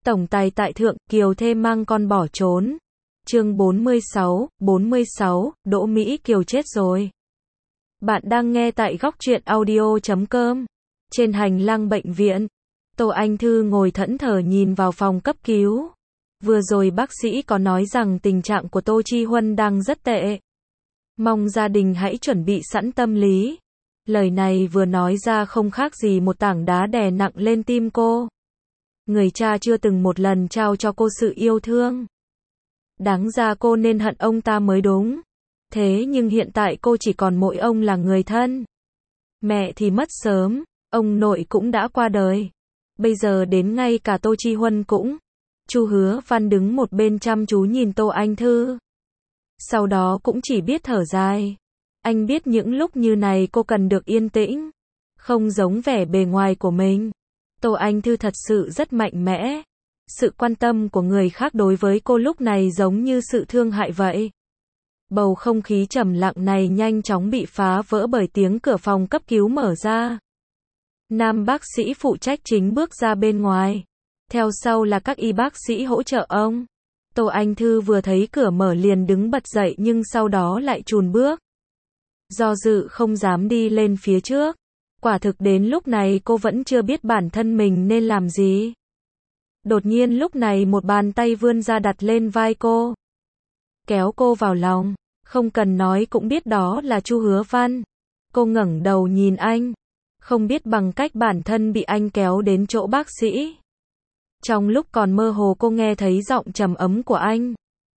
Tổng tài tại thượng, Kiều thê mang con bỏ trốn. Chương 46, Đỗ Mỹ Kiều chết rồi. Bạn đang nghe tại góc truyện audio.com. Trên hành lang bệnh viện, Tô Anh Thư ngồi thẫn thờ nhìn vào phòng cấp cứu. Vừa rồi bác sĩ có nói rằng tình trạng của Tô Chi Huân đang rất tệ. Mong gia đình hãy chuẩn bị sẵn tâm lý. Lời này vừa nói ra không khác gì một tảng đá đè nặng lên tim cô. Người cha chưa từng một lần trao cho cô sự yêu thương. Đáng ra cô nên hận ông ta mới đúng. Thế nhưng hiện tại cô chỉ còn mỗi ông là người thân. Mẹ thì mất sớm, ông nội cũng đã qua đời. Bây giờ đến ngay cả Tô Chi Huân cũng. Chu Hứa Văn đứng một bên chăm chú nhìn Tô Anh Thư. Sau đó cũng chỉ biết thở dài. Anh biết những lúc như này cô cần được yên tĩnh. Không giống vẻ bề ngoài của mình. Tô Anh Thư thật sự rất mạnh mẽ. Sự quan tâm của người khác đối với cô lúc này giống như sự thương hại vậy. Bầu không khí trầm lặng này nhanh chóng bị phá vỡ bởi tiếng cửa phòng cấp cứu mở ra. Nam bác sĩ phụ trách chính bước ra bên ngoài. Theo sau là các y bác sĩ hỗ trợ ông. Tô Anh Thư vừa thấy cửa mở liền đứng bật dậy nhưng sau đó lại chùn bước. Do dự không dám đi lên phía trước. Quả thực đến lúc này cô vẫn chưa biết bản thân mình nên làm gì. Đột nhiên lúc này một bàn tay vươn ra đặt lên vai cô. Kéo cô vào lòng, không cần nói cũng biết đó là Chu Hứa Văn. Cô ngẩng đầu nhìn anh, không biết bằng cách bản thân bị anh kéo đến chỗ bác sĩ. Trong lúc còn mơ hồ cô nghe thấy giọng trầm ấm của anh.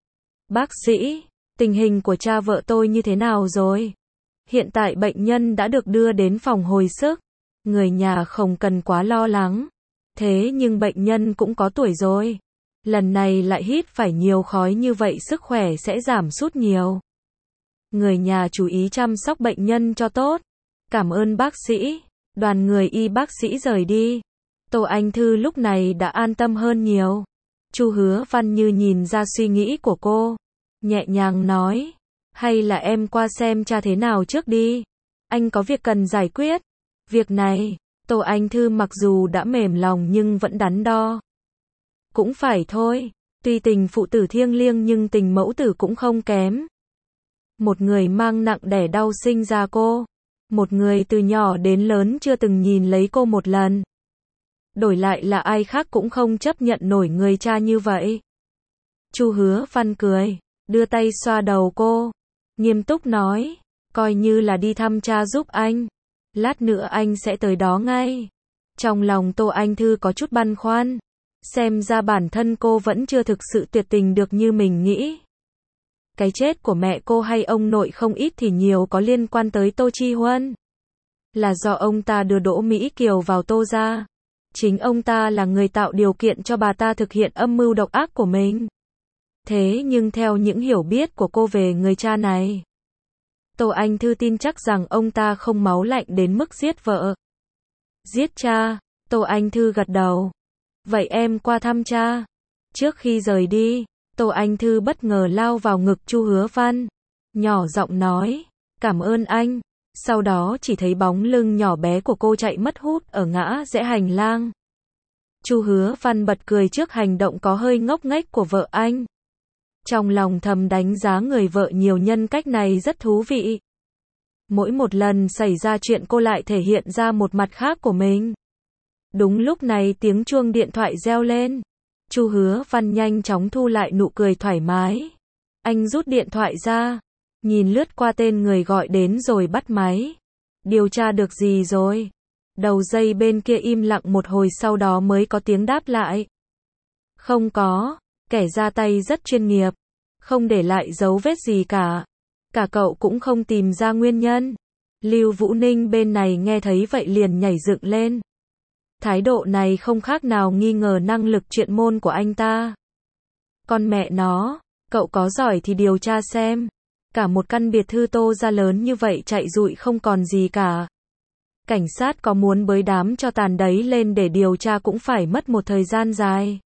Bác sĩ, tình hình của cha vợ tôi như thế nào rồi? Hiện tại bệnh nhân đã được đưa đến phòng hồi sức. Người nhà không cần quá lo lắng. Thế nhưng bệnh nhân cũng có tuổi rồi. Lần này lại hít phải nhiều khói như vậy sức khỏe sẽ giảm sút nhiều. Người nhà chú ý chăm sóc bệnh nhân cho tốt. Cảm ơn bác sĩ. Đoàn người y bác sĩ rời đi. Tô Anh Thư lúc này đã an tâm hơn nhiều. Chu Hứa Văn như nhìn ra suy nghĩ của cô. Nhẹ nhàng nói. Hay là em qua xem cha thế nào trước đi. Anh có việc cần giải quyết. Việc này, Tô Anh Thư mặc dù đã mềm lòng nhưng vẫn đắn đo. Cũng phải thôi. Tuy tình phụ tử thiêng liêng nhưng tình mẫu tử cũng không kém. Một người mang nặng đẻ đau sinh ra cô. Một người từ nhỏ đến lớn chưa từng nhìn lấy cô một lần. Đổi lại là ai khác cũng không chấp nhận nổi người cha như vậy. Chu Hứa Văn cười, đưa tay xoa đầu cô. Nghiêm túc nói, coi như là đi thăm cha giúp anh. Lát nữa anh sẽ tới đó ngay. Trong lòng Tô Anh Thư có chút băn khoăn. Xem ra bản thân cô vẫn chưa thực sự tuyệt tình được như mình nghĩ. Cái chết của mẹ cô hay ông nội không ít thì nhiều có liên quan tới Tô Chi Huân. Là do ông ta đưa Đỗ Mỹ Kiều vào Tô gia. Chính ông ta là người tạo điều kiện cho bà ta thực hiện âm mưu độc ác của mình. Thế nhưng theo những hiểu biết của cô về người cha này, Tô Anh Thư tin chắc rằng ông ta không máu lạnh đến mức giết vợ. Giết cha, Tô Anh Thư gật đầu. Vậy em qua thăm cha. Trước khi rời đi, Tô Anh Thư bất ngờ lao vào ngực Chu Hứa Văn. Nhỏ giọng nói, cảm ơn anh. Sau đó chỉ thấy bóng lưng nhỏ bé của cô chạy mất hút ở ngã rẽ hành lang. Chu Hứa Văn bật cười trước hành động có hơi ngốc nghếch của vợ anh. Trong lòng thầm đánh giá người vợ nhiều nhân cách này rất thú vị. Mỗi một lần xảy ra chuyện cô lại thể hiện ra một mặt khác của mình. Đúng lúc này tiếng chuông điện thoại reo lên. Chu Hứa Văn nhanh chóng thu lại nụ cười thoải mái. Anh rút điện thoại ra, nhìn lướt qua tên người gọi đến rồi bắt máy. Điều tra được gì rồi? Đầu dây bên kia im lặng một hồi sau đó mới có tiếng đáp lại. Không có, kẻ ra tay rất chuyên nghiệp. Không để lại dấu vết gì cả. Cả cậu cũng không tìm ra nguyên nhân. Lưu Vũ Ninh bên này nghe thấy vậy liền nhảy dựng lên. Thái độ này không khác nào nghi ngờ năng lực chuyên môn của anh ta. Con mẹ nó, cậu có giỏi thì điều tra xem. Cả một căn biệt thự Tô gia lớn như vậy chạy rụi không còn gì cả. Cảnh sát có muốn bới đám cho tàn đấy lên để điều tra cũng phải mất một thời gian dài.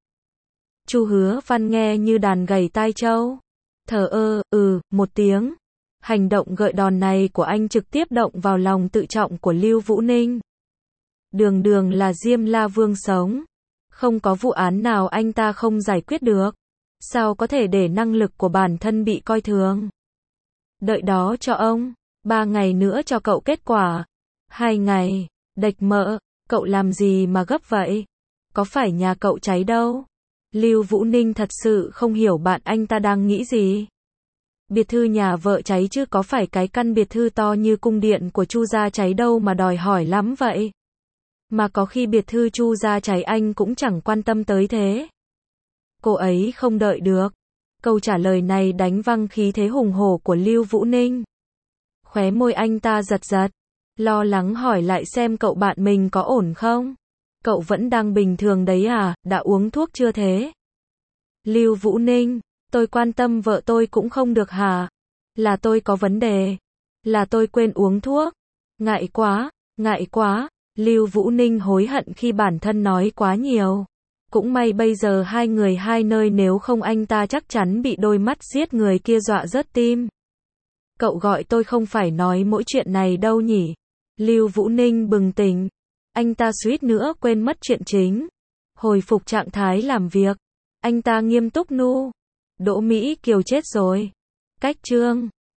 Chu Hứa Văn nghe như đàn gầy tai trâu. Thờ ơ, một tiếng. Hành động gợi đòn này của anh trực tiếp động vào lòng tự trọng của Lưu Vũ Ninh. Đường đường là Diêm La Vương sống. Không có vụ án nào anh ta không giải quyết được. Sao có thể để năng lực của bản thân bị coi thường? Đợi đó cho ông. 3 ngày nữa cho cậu kết quả. 2 ngày. Đệch mợ, cậu làm gì mà gấp vậy? Có phải nhà cậu cháy đâu? Lưu Vũ Ninh thật sự không hiểu bạn anh ta đang nghĩ gì. Biệt thư nhà vợ cháy chứ có phải cái căn biệt thư to như cung điện của Chu gia cháy đâu mà đòi hỏi lắm vậy. Mà có khi biệt thư Chu gia cháy anh cũng chẳng quan tâm tới thế. Cô ấy không đợi được. Câu trả lời này đánh văng khí thế hùng hổ của Lưu Vũ Ninh. Khóe môi anh ta giật giật, lo lắng hỏi lại xem cậu bạn mình có ổn không? Cậu vẫn đang bình thường đấy à, đã uống thuốc chưa thế? Lưu Vũ Ninh, tôi quan tâm vợ tôi cũng không được hả? Là tôi có vấn đề? Là tôi quên uống thuốc? Ngại quá, ngại quá. Lưu Vũ Ninh hối hận khi bản thân nói quá nhiều. Cũng may bây giờ hai người hai nơi, nếu không anh ta chắc chắn bị đôi mắt giết người kia dọa rớt tim. Cậu gọi tôi không phải nói mỗi chuyện này đâu nhỉ? Lưu Vũ Ninh bừng tỉnh. Anh ta suýt nữa quên mất chuyện chính. Hồi phục trạng thái làm việc. Anh ta nghiêm túc nu. Đỗ Mỹ Kiều chết rồi. Cách chương